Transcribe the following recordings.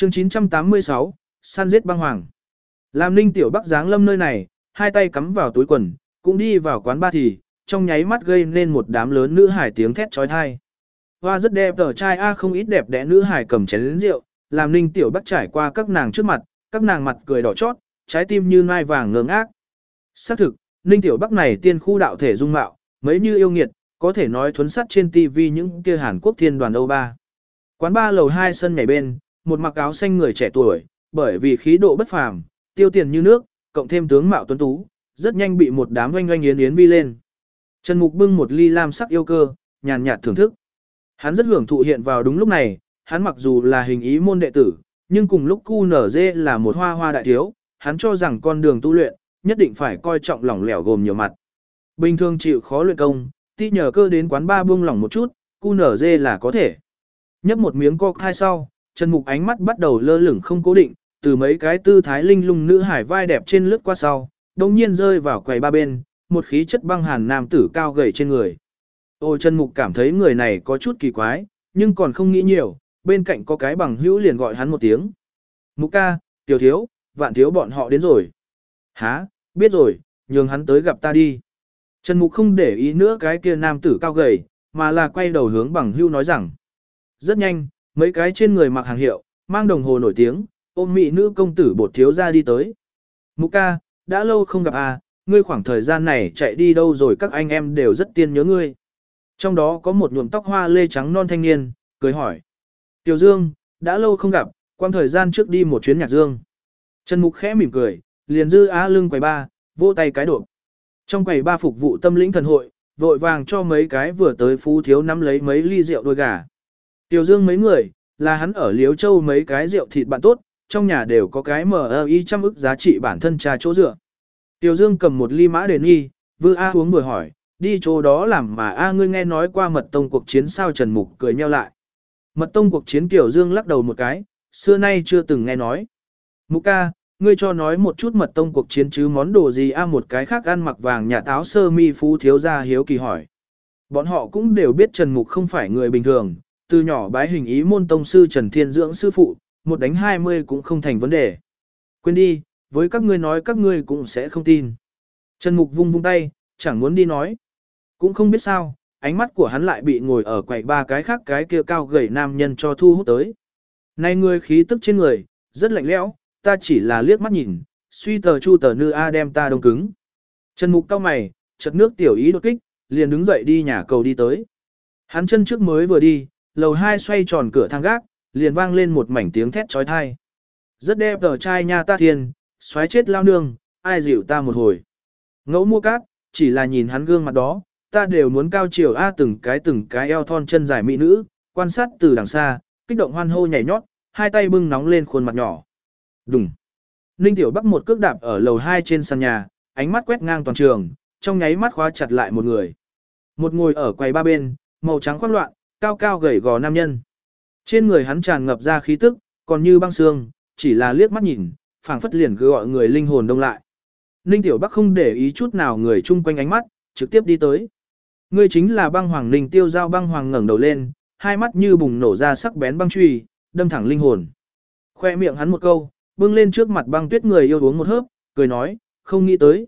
Chương 986, săn giết băng hoàng. Làm Ninh Tiểu Bắc giáng lâm nơi này, hai tay cắm vào túi quần, cũng đi vào quán ba thì, trong nháy mắt gây nên một đám lớn nữ hải tiếng thét chói tai. Hoa rất đẹp tờ trai A không ít đẹp đẽ nữ hải cầm chén rượu, làm Ninh Tiểu Bắc trải qua các nàng trước mặt, các nàng mặt cười đỏ chót, trái tim như nai vàng ngơ ngác. Xác thực, Ninh Tiểu Bắc này tiên khu đạo thể dung mạo, mấy như yêu nghiệt, có thể nói thuấn sắt trên TV những kia Hàn Quốc thiên đoàn Âu ba. Quán ba lầu 2 sân nhảy bên, một mặc áo xanh người trẻ tuổi, bởi vì khí độ bất phàm, tiêu tiền như nước, cộng thêm tướng mạo tuấn tú, rất nhanh bị một đám oanh oanh yến yến vi lên. Trần Mục bưng một ly lam sắc yêu cơ, nhàn nhạt thưởng thức. Hắn rất hưởng thụ hiện vào đúng lúc này, hắn mặc dù là hình ý môn đệ tử, nhưng cùng lúc QNZ là một hoa hoa đại thiếu, hắn cho rằng con đường tu luyện, nhất định phải coi trọng lỏng lẻo gồm nhiều mặt. Bình thường chịu khó luyện công, tí nhờ cơ đến quán ba buông lỏng một chút, QNZ là có thể. Nhấp một miếng cocktail sau, Trần Mục ánh mắt bắt đầu lơ lửng không cố định, từ mấy cái tư thái linh lung nữ hải vai đẹp trên lướt qua sau, đồng nhiên rơi vào quầy ba bên, một khí chất băng hàn nam tử cao gầy trên người. Ôi Trần Mục cảm thấy người này có chút kỳ quái, nhưng còn không nghĩ nhiều, bên cạnh có cái bằng hữu liền gọi hắn một tiếng. Mục ca, tiểu thiếu, vạn thiếu bọn họ đến rồi. Hả, biết rồi, nhường hắn tới gặp ta đi. Trần Mục không để ý nữa cái kia nam tử cao gầy, mà là quay đầu hướng bằng hữu nói rằng. Rất nhanh, mấy cái trên người mặc hàng hiệu, mang đồng hồ nổi tiếng, ôm mỹ nữ công tử bột thiếu ra đi tới. Mục ca, đã lâu không gặp à, ngươi khoảng thời gian này chạy đi đâu rồi các anh em đều rất tiên nhớ ngươi. Trong đó có một nhuộm tóc hoa lê trắng non thanh niên, cười hỏi. Tiểu Dương, đã lâu không gặp, quang thời gian trước đi một chuyến nhạc dương. Trần Mục khẽ mỉm cười, liền dư á lưng quầy ba, vỗ tay cái độ. Trong quầy ba phục vụ tâm lĩnh thần hội, vội vàng cho mấy cái vừa tới phú thiếu nắm lấy mấy ly rượu đôi gà. Tiểu Dương mấy người, là hắn ở Liếu Châu mấy cái rượu thịt bạn tốt, trong nhà đều có cái MI trăm ức giá trị bản thân trà chỗ dựa. Tiểu Dương cầm một ly mã đền y, vừa A uống vừa hỏi, đi chỗ đó làm mà A ngươi nghe nói qua mật tông cuộc chiến sao? Trần Mục cười nheo lại. Mật tông cuộc chiến Tiểu Dương lắc đầu một cái, xưa nay chưa từng nghe nói. Mục ca, ngươi cho nói một chút mật tông cuộc chiến chứ món đồ gì A? Một cái khác ăn mặc vàng nhà táo sơ mi phú thiếu gia hiếu kỳ hỏi. Bọn họ cũng đều biết Trần Mục không phải người bình thường, từ nhỏ bái hình ý môn tông sư Trần Thiên Dưỡng sư phụ, một đánh 20 cũng không thành vấn đề. Quên đi, với các ngươi nói các ngươi cũng sẽ không tin. Trần Mục vung vung tay, chẳng muốn đi nói. Cũng không biết sao, ánh mắt của hắn lại bị ngồi ở quầy ba cái khác cái kia cao gầy nam nhân cho thu hút tới. Này người khí tức trên người, rất lạnh lẽo, ta chỉ là liếc mắt nhìn, suy tờ chu tờ nư a đem ta đông cứng. Trần Mục cau mày, chợt nước tiểu ý đột kích, liền đứng dậy đi nhà cầu đi tới. Hắn chân trước mới vừa đi, lầu 2 xoay tròn cửa thang gác, liền vang lên một mảnh tiếng thét chói tai. Rất đẹp tờ trai nha ta thiên, xoáy chết lao nương, ai dịu ta một hồi. Ngẫu mua cát, chỉ là nhìn hắn gương mặt đó, ta đều muốn cao chiều a từng cái eo thon chân dài mỹ nữ, quan sát từ đằng xa, kích động hoan hô nhảy nhót, hai tay bưng nóng lên khuôn mặt nhỏ. Đùng. Ninh Tiểu Bắc một cước đạp ở lầu 2 trên sàn nhà, ánh mắt quét ngang toàn trường, trong nháy mắt khóa chặt lại một người. Một ngồi ở quầy ba bên, màu trắng khoác loạn, cao cao gầy gò nam nhân. Trên người hắn tràn ngập ra khí tức, còn như băng xương, chỉ là liếc mắt nhìn, phảng phất liền cứ gọi người linh hồn đông lại. Ninh Tiểu Bắc không để ý chút nào người chung quanh ánh mắt, trực tiếp đi tới. Ngươi chính là băng hoàng Ninh Tiêu Giao. Băng hoàng ngẩng đầu lên, hai mắt như bùng nổ ra sắc bén băng chùy, đâm thẳng linh hồn. Khoe miệng hắn một câu, bưng lên trước mặt băng tuyết người yêu uống một hớp, cười nói, không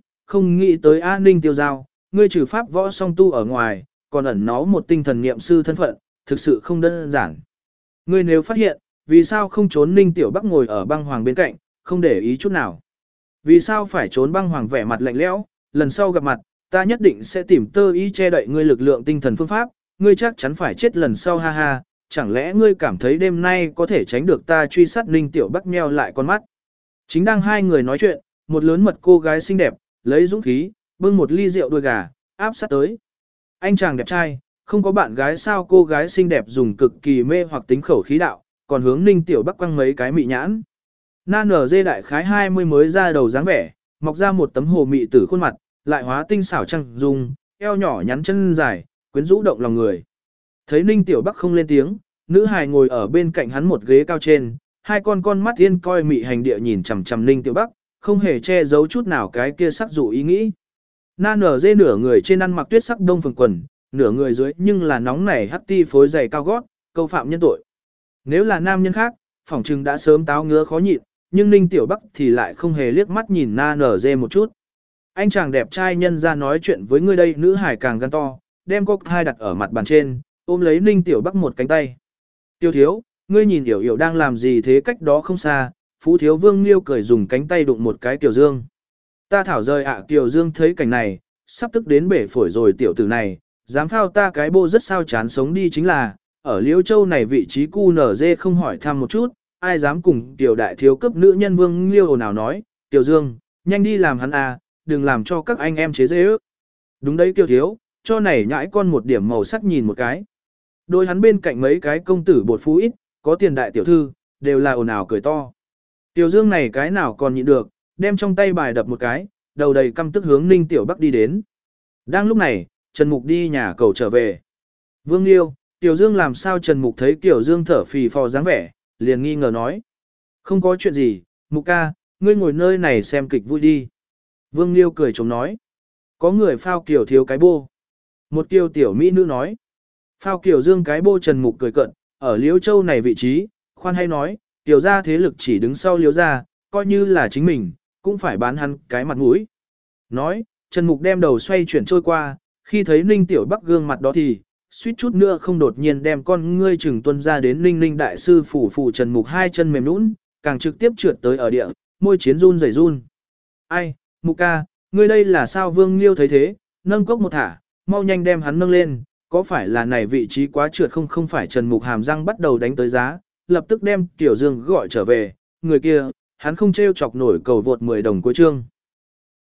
nghĩ tới A Ninh Tiêu Giao, ngươi trừ pháp võ song tu ở ngoài, còn ẩn náu một tinh thần niệm sư thân phận, thực sự không đơn giản. Ngươi nếu phát hiện, vì sao không trốn? Ninh Tiểu Bắc ngồi ở băng hoàng bên cạnh, không để ý chút nào. Vì sao phải trốn? Băng hoàng vẻ mặt lạnh lẽo, lần sau gặp mặt, ta nhất định sẽ tìm tơ ý che đậy ngươi lực lượng tinh thần phương pháp, ngươi chắc chắn phải chết lần sau ha ha, chẳng lẽ ngươi cảm thấy đêm nay có thể tránh được ta truy sát? Ninh Tiểu Bắc nheo lại con mắt. Chính đang hai người nói chuyện, một lớn mật cô gái xinh đẹp, lấy dũng khí, bưng một ly rượu đuôi gà, áp sát tới. Anh chàng đẹp trai, không có bạn gái sao? Cô gái xinh đẹp dùng cực kỳ mê hoặc tính khẩu khí đạo, còn hướng Ninh Tiểu Bắc quăng mấy cái mị nhãn. Na nở dê đại khái 20 mới ra đầu dáng vẻ, mọc ra một tấm hồ mị tử khuôn mặt, lại hóa tinh xảo trăng dung, eo nhỏ nhắn chân dài, quyến rũ động lòng người. Thấy Ninh Tiểu Bắc không lên tiếng, nữ hài ngồi ở bên cạnh hắn một ghế cao trên, hai con mắt yên coi mị hành địa nhìn chằm chằm Ninh Tiểu Bắc, không hề che giấu chút nào cái kia sắc dụ ý nghĩ. Na nở dê nửa người trên ăn mặc tuyết sắc đông phường quần, nửa người dưới nhưng là nóng nảy hắc ti phối giày cao gót, câu phạm nhân tội. Nếu là nam nhân khác, phỏng chừng đã sớm táo ngứa khó nhịn, nhưng Ninh Tiểu Bắc thì lại không hề liếc mắt nhìn Na Nở Dê một chút. Anh chàng đẹp trai nhân ra nói chuyện với ngươi đây, nữ hải càng gan to, đem cốc hai đặt ở mặt bàn trên, ôm lấy Ninh Tiểu Bắc một cánh tay. Tiêu thiếu, ngươi nhìn Yểu Yểu đang làm gì thế, cách đó không xa, Phú Thiếu Vương Liêu cười dùng cánh tay đụng một cái Kiều Dương. Ta thảo rời ạ. Kiều Dương thấy cảnh này, sắp tức đến bể phổi rồi, tiểu tử này, dám phao ta cái bô rất sao chán sống đi, chính là, ở Liễu Châu này vị trí cu nở dê không hỏi thăm một chút, ai dám cùng tiểu đại thiếu cấp nữ nhân Vương Liêu nào nói, Kiều Dương, nhanh đi làm hắn à, đừng làm cho các anh em chế dễ ước. Đúng đấy Kiều thiếu, cho này nhãi con một điểm màu sắc nhìn một cái. Đôi hắn bên cạnh mấy cái công tử bột phú ít, có tiền đại tiểu thư, đều là ồn ào cười to. Tiểu Dương này cái nào còn nhịn được, đem trong tay bài đập một cái, đầu đầy căm tức hướng Ninh Tiểu Bắc đi đến. Đang lúc này, Trần Mục đi nhà cầu trở về. Vương Liêu, Tiểu Dương làm sao? Trần Mục thấy Tiểu Dương thở phì phò dáng vẻ, liền nghi ngờ nói. Không có chuyện gì, Mục ca, ngươi ngồi nơi này xem kịch vui đi. Vương Liêu cười chống nói. Có người phao Kiều thiếu cái bô. Một Kiều tiểu mỹ nữ nói. Phao Kiều Dương cái bô. Trần Mục cười cận, ở Liễu Châu này vị trí, khoan hay nói, Kiều gia thế lực chỉ đứng sau Liễu gia, coi như là chính mình, cũng phải bán hắn cái mặt mũi. Nói, Trần Mục đem đầu xoay chuyển trôi qua, khi thấy Ninh Tiểu Bắc gương mặt đó thì, suýt chút nữa không đột nhiên đem con ngươi chừng tuân ra đến Ninh Ninh đại sư phủ Trần Mục hai chân mềm nhũn, càng trực tiếp trượt tới ở địa, môi chiến run rẩy run. Ai, Mục ca, ngươi đây là sao? Vương Liêu thấy thế, nâng cốc một thả, mau nhanh đem hắn nâng lên, có phải là này vị trí quá trượt không? Không phải. Trần Mục hàm răng bắt đầu đánh tới giá, lập tức đem Tiểu Dương gọi trở về, người kia, hắn không trêu chọc nổi, cầu vượt 10 đồng cuối chương.